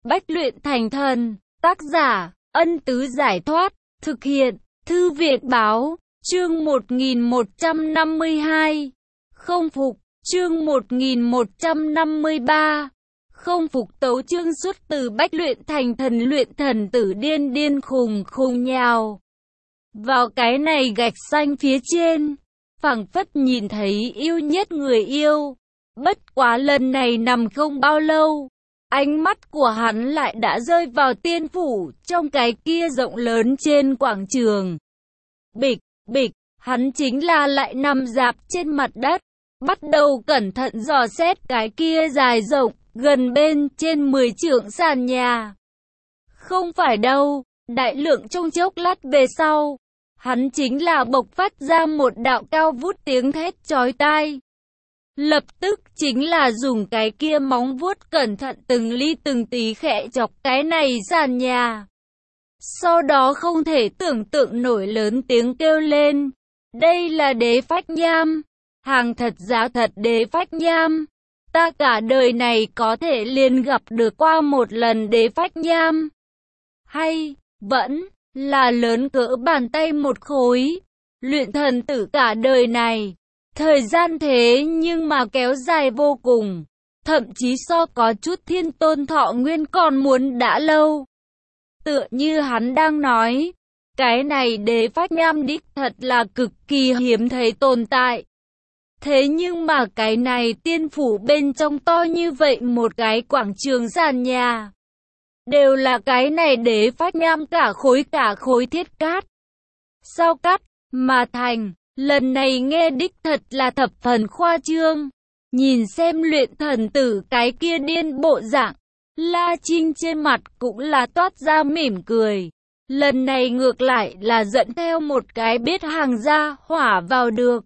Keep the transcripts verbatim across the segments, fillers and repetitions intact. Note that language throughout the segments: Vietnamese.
Bách luyện thành thần. Tác giả, Ân Tứ Giải Thoát. Thực hiện, Thư viện Báo. Chương một nghìn một trăm năm mươi hai. Không phục. Chương một nghìn một trăm năm mươi ba. Không phục. Tấu chương xuất từ Bách luyện thành thần. Luyện thần tử điên điên khùng khùng nhào vào cái này gạch xanh phía trên, phảng phất nhìn thấy yêu nhất người yêu. Bất quá lần này nằm không bao lâu, ánh mắt của hắn lại đã rơi vào tiên phủ trong cái kia rộng lớn trên quảng trường. Bịch, bịch, hắn chính là lại nằm rạp trên mặt đất, bắt đầu cẩn thận dò xét cái kia dài rộng, gần bên trên mười trượng sàn nhà. Không phải đâu, đại lượng trong chốc lát về sau, hắn chính là bộc phát ra một đạo cao vút tiếng thét chói tai. Lập tức chính là dùng cái kia móng vuốt cẩn thận từng ly từng tí khẽ chọc cái này sàn nhà. Sau đó không thể tưởng tượng nổi lớn tiếng kêu lên. Đây là đế phách nham. Hàng thật giá thật đế phách nham. Ta cả đời này có thể liền gặp được qua một lần đế phách nham. Hay, vẫn là lớn cỡ bàn tay một khối. Luyện thần tử cả đời này. Thời gian thế nhưng mà kéo dài vô cùng, thậm chí so có chút thiên tôn thọ nguyên còn muốn đã lâu. Tựa như hắn đang nói, cái này đế phách nham đích thật là cực kỳ hiếm thấy tồn tại. Thế nhưng mà cái này tiên phủ bên trong to như vậy một cái quảng trường sàn nhà, đều là cái này đế phách nham cả khối cả khối thiết cát. Sao cắt mà thành. Lần này nghe đích thật là thập phần khoa trương. Nhìn xem luyện thần tử cái kia điên bộ dạng, La Trinh trên mặt cũng là toát ra mỉm cười. Lần này ngược lại là dẫn theo một cái biết hàng ra hỏa vào được.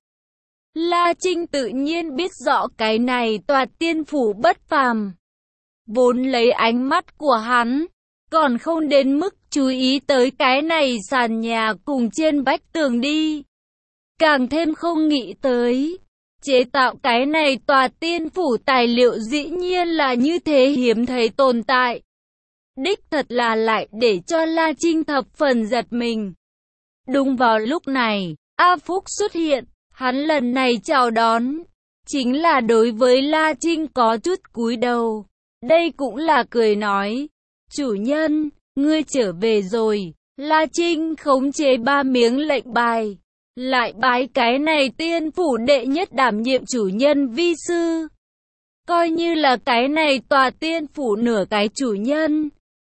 La Trinh tự nhiên biết rõ cái này tòa tiên phủ bất phàm. Vốn lấy ánh mắt của hắn, còn không đến mức chú ý tới cái này sàn nhà cùng trên vách tường đi. Càng thêm không nghĩ tới, chế tạo cái này tòa tiên phủ tài liệu dĩ nhiên là như thế hiếm thấy tồn tại. Đích thật là lại để cho La Trinh thập phần giật mình. Đúng vào lúc này, A Phúc xuất hiện, hắn lần này chào đón, chính là đối với La Trinh có chút cúi đầu. Đây cũng là cười nói, chủ nhân, ngươi trở về rồi. La Trinh khống chế ba miếng lệnh bài. Lại bái cái này tiên phủ đệ nhất đảm nhiệm chủ nhân vi sư. Coi như là cái này tòa tiên phủ nửa cái chủ nhân.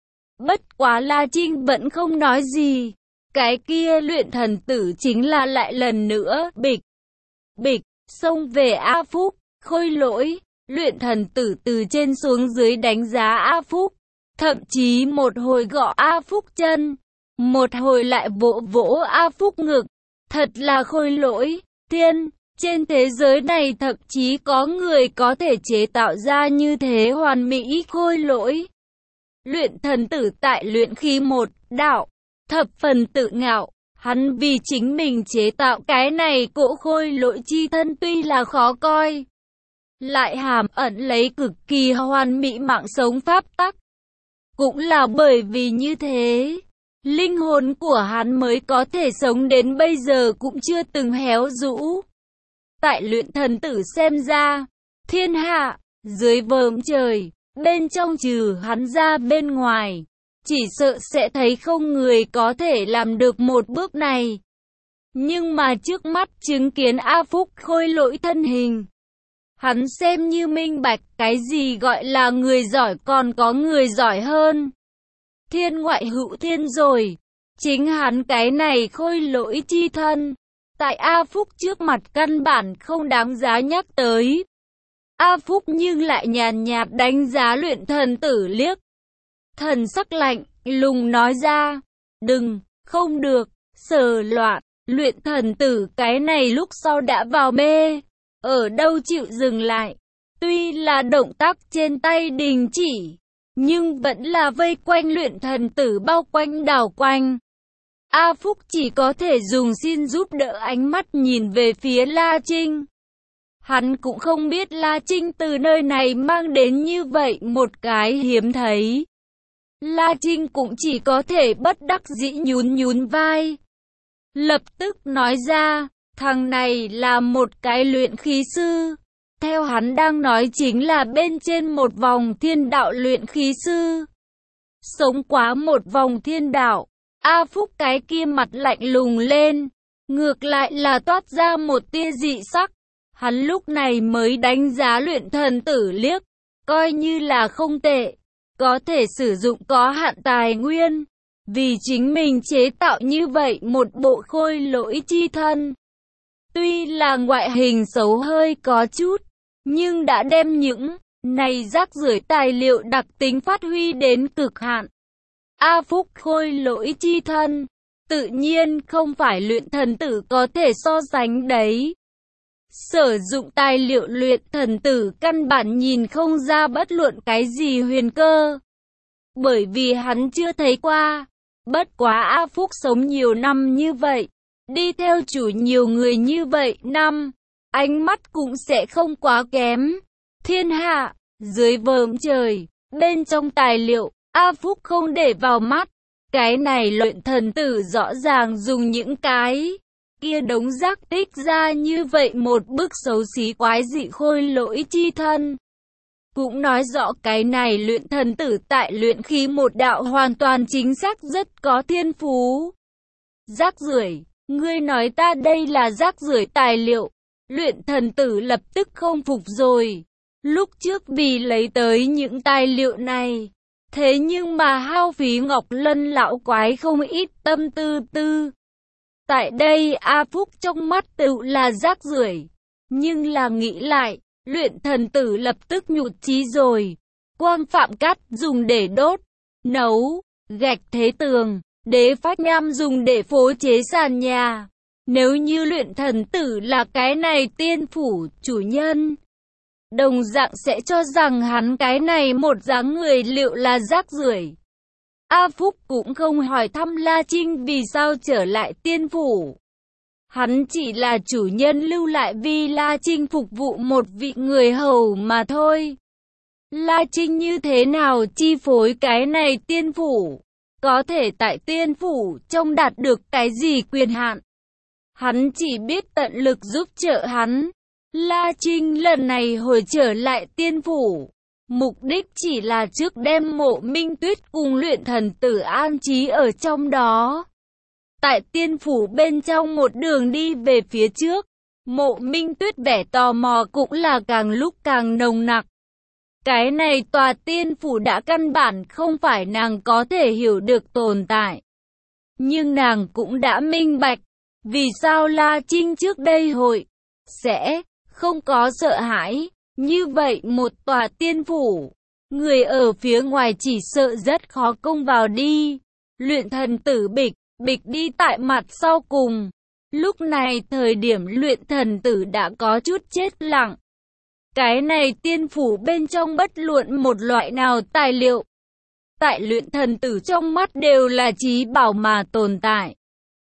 Bất quá La Trinh vẫn không nói gì. Cái kia luyện thần tử chính là lại lần nữa bịch, bịch, xông về A Phúc, khôi lỗi. Luyện thần tử từ trên xuống dưới đánh giá A Phúc. Thậm chí một hồi gõ A Phúc chân, một hồi lại vỗ vỗ A Phúc ngực. Thật là khôi lỗi, thiên, trên thế giới này thậm chí có người có thể chế tạo ra như thế hoàn mỹ khôi lỗi. Luyện thần tử tại luyện khí một đạo, thập phần tự ngạo, hắn vì chính mình chế tạo cái này cỗ khôi lỗi chi thân tuy là khó coi, lại hàm ẩn lấy cực kỳ hoàn mỹ mạng sống pháp tắc. Cũng là bởi vì như thế, linh hồn của hắn mới có thể sống đến bây giờ cũng chưa từng héo rũ. Tại luyện thần tử xem ra, thiên hạ, dưới vòm trời, bên trong trừ hắn ra bên ngoài, chỉ sợ sẽ thấy không người có thể làm được một bước này. Nhưng mà trước mắt chứng kiến A Phúc khôi lỗi thân hình, hắn xem như minh bạch cái gì gọi là người giỏi còn có người giỏi hơn. Thiên ngoại hữu thiên rồi. Chính hắn cái này khôi lỗi chi thân, tại A Phúc trước mặt căn bản không đáng giá nhắc tới. A Phúc nhưng lại nhàn nhạt đánh giá luyện thần tử liếc. Thần sắc lạnh, lùng nói ra, đừng, không được, sờ loạn. Luyện thần tử cái này lúc sau đã vào mê, ở đâu chịu dừng lại. Tuy là động tác trên tay đình chỉ, nhưng vẫn là vây quanh luyện thần tử bao quanh đảo quanh. A Phúc chỉ có thể dùng xin giúp đỡ ánh mắt nhìn về phía La Trinh. Hắn cũng không biết La Trinh từ nơi này mang đến như vậy một cái hiếm thấy, La Trinh cũng chỉ có thể bất đắc dĩ nhún nhún vai. Lập tức nói ra, thằng này là một cái luyện khí sư. Theo hắn đang nói chính là bên trên một vòng thiên đạo luyện khí sư. Sống quá một vòng thiên đạo, A Phúc cái kia mặt lạnh lùng lên, ngược lại là toát ra một tia dị sắc. Hắn lúc này mới đánh giá luyện thần tử liếc, coi như là không tệ, có thể sử dụng có hạn tài nguyên, vì chính mình chế tạo như vậy một bộ khôi lỗi chi thân. Tuy là ngoại hình xấu hơi có chút, nhưng đã đem những này rác rưởi tài liệu đặc tính phát huy đến cực hạn. A Phúc khôi lỗi chi thân, tự nhiên không phải luyện thần tử có thể so sánh đấy. Sử dụng tài liệu luyện thần tử căn bản nhìn không ra bất luận cái gì huyền cơ. Bởi vì hắn chưa thấy qua. Bất quá A Phúc sống nhiều năm như vậy, đi theo chủ nhiều người như vậy năm, ánh mắt cũng sẽ không quá kém. Thiên hạ, dưới vòm trời, bên trong tài liệu, A Phúc không để vào mắt. Cái này luyện thần tử rõ ràng dùng những cái kia đống rác tích ra như vậy một bức xấu xí quái dị khôi lỗi chi thân. Cũng nói rõ cái này luyện thần tử tại luyện khí một đạo hoàn toàn chính xác rất có thiên phú. Rác rưởi, ngươi nói ta đây là rác rưởi tài liệu. Luyện thần tử lập tức không phục rồi. Lúc trước vì lấy tới những tài liệu này, thế nhưng mà hao phí Ngọc Lân lão quái không ít tâm tư tư. Tại đây A Phúc trong mắt tựu là rác rưởi, nhưng là nghĩ lại, luyện thần tử lập tức nhụt chí rồi. Quang phạm cát dùng để đốt, nấu, gạch thế tường, đế phách nham dùng để phối chế sàn nhà. Nếu như luyện thần tử là cái này tiên phủ chủ nhân, đồng dạng sẽ cho rằng hắn cái này một dáng người liệu là rác rưởi. A Phúc cũng không hỏi thăm La Trinh vì sao trở lại tiên phủ. Hắn chỉ là chủ nhân lưu lại vì La Trinh phục vụ một vị người hầu mà thôi. La Trinh như thế nào chi phối cái này tiên phủ? Có thể tại tiên phủ trong đạt được cái gì quyền hạn? Hắn chỉ biết tận lực giúp trợ hắn. La Trinh lần này hồi trở lại tiên phủ, mục đích chỉ là trước đem Mộ Minh Tuyết cùng luyện thần tử an trí ở trong đó. Tại tiên phủ bên trong một đường đi về phía trước, Mộ Minh Tuyết vẻ tò mò cũng là càng lúc càng nồng nặc. Cái này tòa tiên phủ đã căn bản không phải nàng có thể hiểu được tồn tại. Nhưng nàng cũng đã minh bạch, vì sao La Trinh trước đây hội sẽ không có sợ hãi. Như vậy một tòa tiên phủ, người ở phía ngoài chỉ sợ rất khó công vào đi. Luyện thần tử bịch, bịch đi tại mặt sau cùng. Lúc này thời điểm luyện thần tử đã có chút chết lặng. Cái này tiên phủ bên trong bất luận một loại nào tài liệu, tại luyện thần tử trong mắt đều là trí bảo mà tồn tại.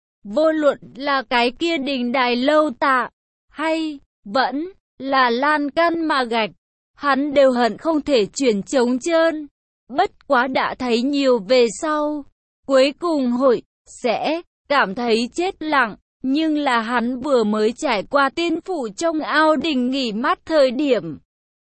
Vô luận là cái kia đình đài lâu tạ, hay vẫn là lan can mà gạch, hắn đều hận không thể chuyển trống trơn. Bất quá đã thấy nhiều về sau, cuối cùng hội sẽ cảm thấy chết lặng. Nhưng là hắn vừa mới trải qua tiên phủ trong ao đình nghỉ mát thời điểm,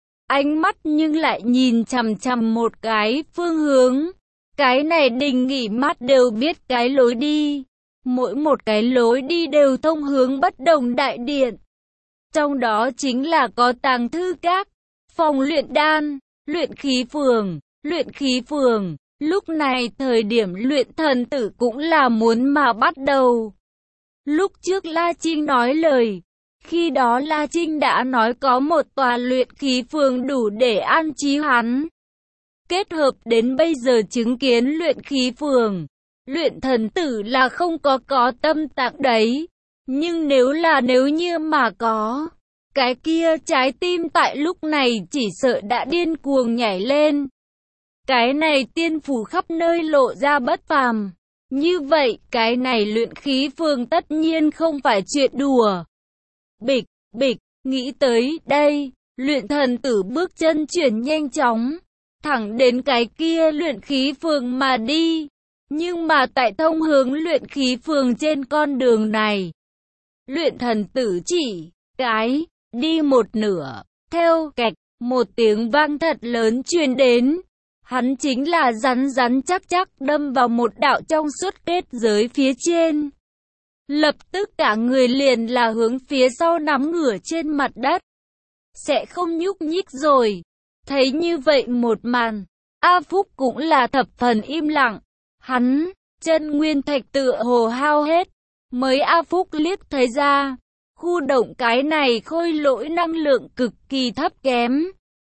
ánh mắt nhưng lại nhìn chằm chằm một cái phương hướng. Cái này đình nghỉ mát đều biết cái lối đi, mỗi một cái lối đi đều thông hướng bất đồng đại điện. Trong đó chính là có tàng thư các, phòng luyện đan, luyện khí phường, luyện khí phường. Lúc này thời điểm luyện thần tử cũng là muốn mà bắt đầu. Lúc trước La Trinh nói lời, khi đó La Trinh đã nói có một tòa luyện khí phường đủ để an trí hắn. Kết hợp đến bây giờ chứng kiến luyện khí phường, luyện thần tử là không có có tâm tạng đấy. Nhưng nếu là nếu như mà có, cái kia trái tim tại lúc này chỉ sợ đã điên cuồng nhảy lên. Cái này tiên phủ khắp nơi lộ ra bất phàm. Như vậy, cái này luyện khí phường tất nhiên không phải chuyện đùa. Bịch, bịch, nghĩ tới đây, luyện thần tử bước chân chuyển nhanh chóng. thẳng đến cái kia luyện khí phường mà đi. Nhưng mà tại thông hướng luyện khí phường trên con đường này, luyện thần tử chỉ cái đi một nửa, theo kẹt một tiếng vang thật lớn truyền đến. Hắn chính là rắn rắn chắc chắc đâm vào một đạo trong suốt kết giới phía trên. Lập tức cả người liền là hướng phía sau nắm ngửa trên mặt đất. Sẽ không nhúc nhích rồi. Thấy như vậy một màn, A Phúc cũng là thập phần im lặng. Hắn, chân nguyên thạch tựa hồ hao hết. Mới A Phúc liếc thấy ra, khu động cái này khôi lỗi năng lượng cực kỳ thấp kém.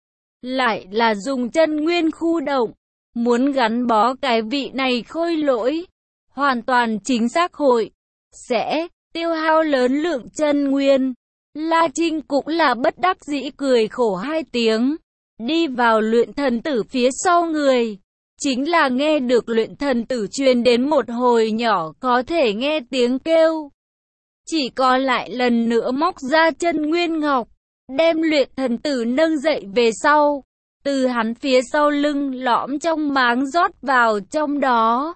Lại là dùng chân nguyên khu động, muốn gắn bó cái vị này khôi lỗi, hoàn toàn chính xác hội, sẽ tiêu hao lớn lượng chân nguyên. La Trinh cũng là bất đắc dĩ cười khổ hai tiếng, đi vào luyện thần tử phía sau người. Chính là nghe được luyện thần tử truyền đến một hồi nhỏ có thể nghe tiếng kêu. Chỉ có lại lần nữa móc ra chân nguyên ngọc, đem luyện thần tử nâng dậy về sau, từ hắn phía sau lưng lõm trong máng rót vào trong đó.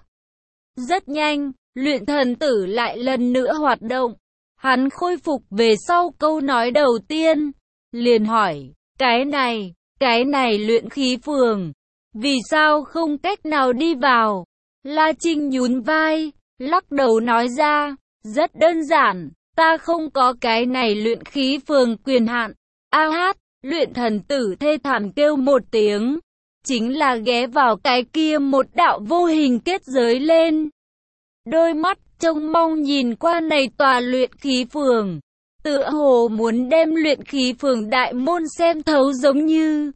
Rất nhanh, luyện thần tử lại lần nữa hoạt động. Hắn khôi phục về sau câu nói đầu tiên, liền hỏi, cái này, cái này luyện khí phường, vì sao không cách nào đi vào? La Trinh nhún vai, lắc đầu nói ra, rất đơn giản, ta không có cái này luyện khí phường quyền hạn. A hát, luyện thần tử thê thảm kêu một tiếng, chính là ghé vào cái kia một đạo vô hình kết giới lên. Đôi mắt trông mong nhìn qua này tòa luyện khí phường, tựa hồ muốn đem luyện khí phường đại môn xem thấu giống như.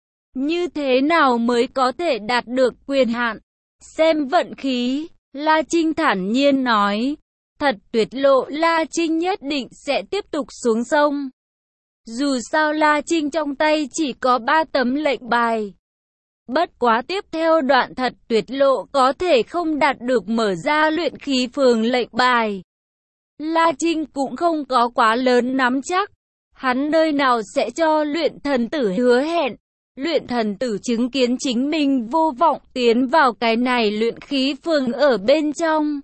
Như thế nào mới có thể đạt được quyền hạn? Xem vận khí, La Trinh thản nhiên nói. Thật tuyệt lộ, La Trinh nhất định sẽ tiếp tục xuống sông. Dù sao La Trinh trong tay chỉ có ba tấm lệnh bài. Bất quá tiếp theo đoạn thật tuyệt lộ có thể không đạt được mở ra luyện khí phường lệnh bài. La Trinh cũng không có quá lớn nắm chắc. Hắn nơi nào sẽ cho luyện thần tử hứa hẹn. Luyện thần tử chứng kiến chính mình vô vọng tiến vào cái này luyện khí phường ở bên trong.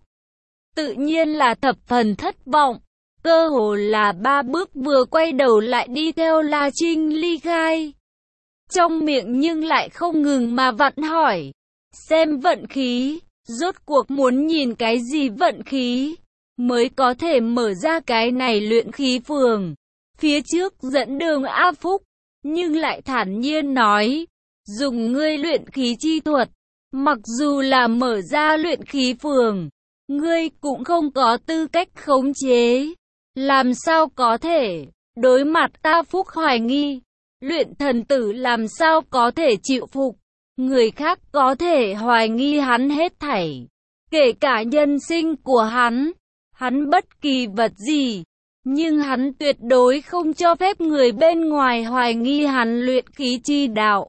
Tự nhiên là thập phần thất vọng. Cơ hồ là ba bước vừa quay đầu lại đi theo La Trinh ly khai. Trong miệng nhưng lại không ngừng mà vặn hỏi. Xem vận khí, rốt cuộc muốn nhìn cái gì vận khí, mới có thể mở ra cái này luyện khí phường. Phía trước dẫn đường A Phúc, nhưng lại thản nhiên nói, dùng ngươi luyện khí chi thuật, mặc dù là mở ra luyện khí phường, ngươi cũng không có tư cách khống chế. Làm sao có thể, đối mặt A Phúc hoài nghi, luyện thần tử làm sao có thể chịu phục, người khác có thể hoài nghi hắn hết thảy, kể cả nhân sinh của hắn, hắn bất kỳ vật gì, nhưng hắn tuyệt đối không cho phép người bên ngoài hoài nghi hắn luyện khí chi đạo.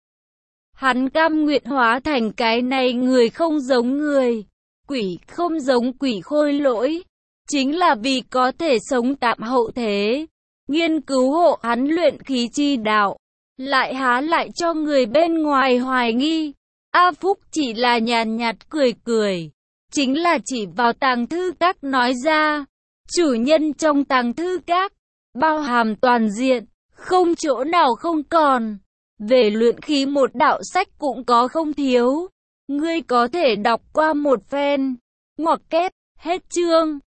Hắn cam nguyện hóa thành cái này người không giống người, quỷ không giống quỷ khôi lỗi, chính là vì có thể sống tạm hậu thế, nghiên cứu hộ hắn luyện khí chi đạo, lại há lại cho người bên ngoài hoài nghi. A Phúc chỉ là nhàn nhạt cười cười, chính là chỉ vào tàng thư các nói ra, chủ nhân trong tàng thư các, bao hàm toàn diện, không chỗ nào không còn, về luyện khí một đạo sách cũng có không thiếu, ngươi có thể đọc qua một phen. Ngoặc kép, hết chương.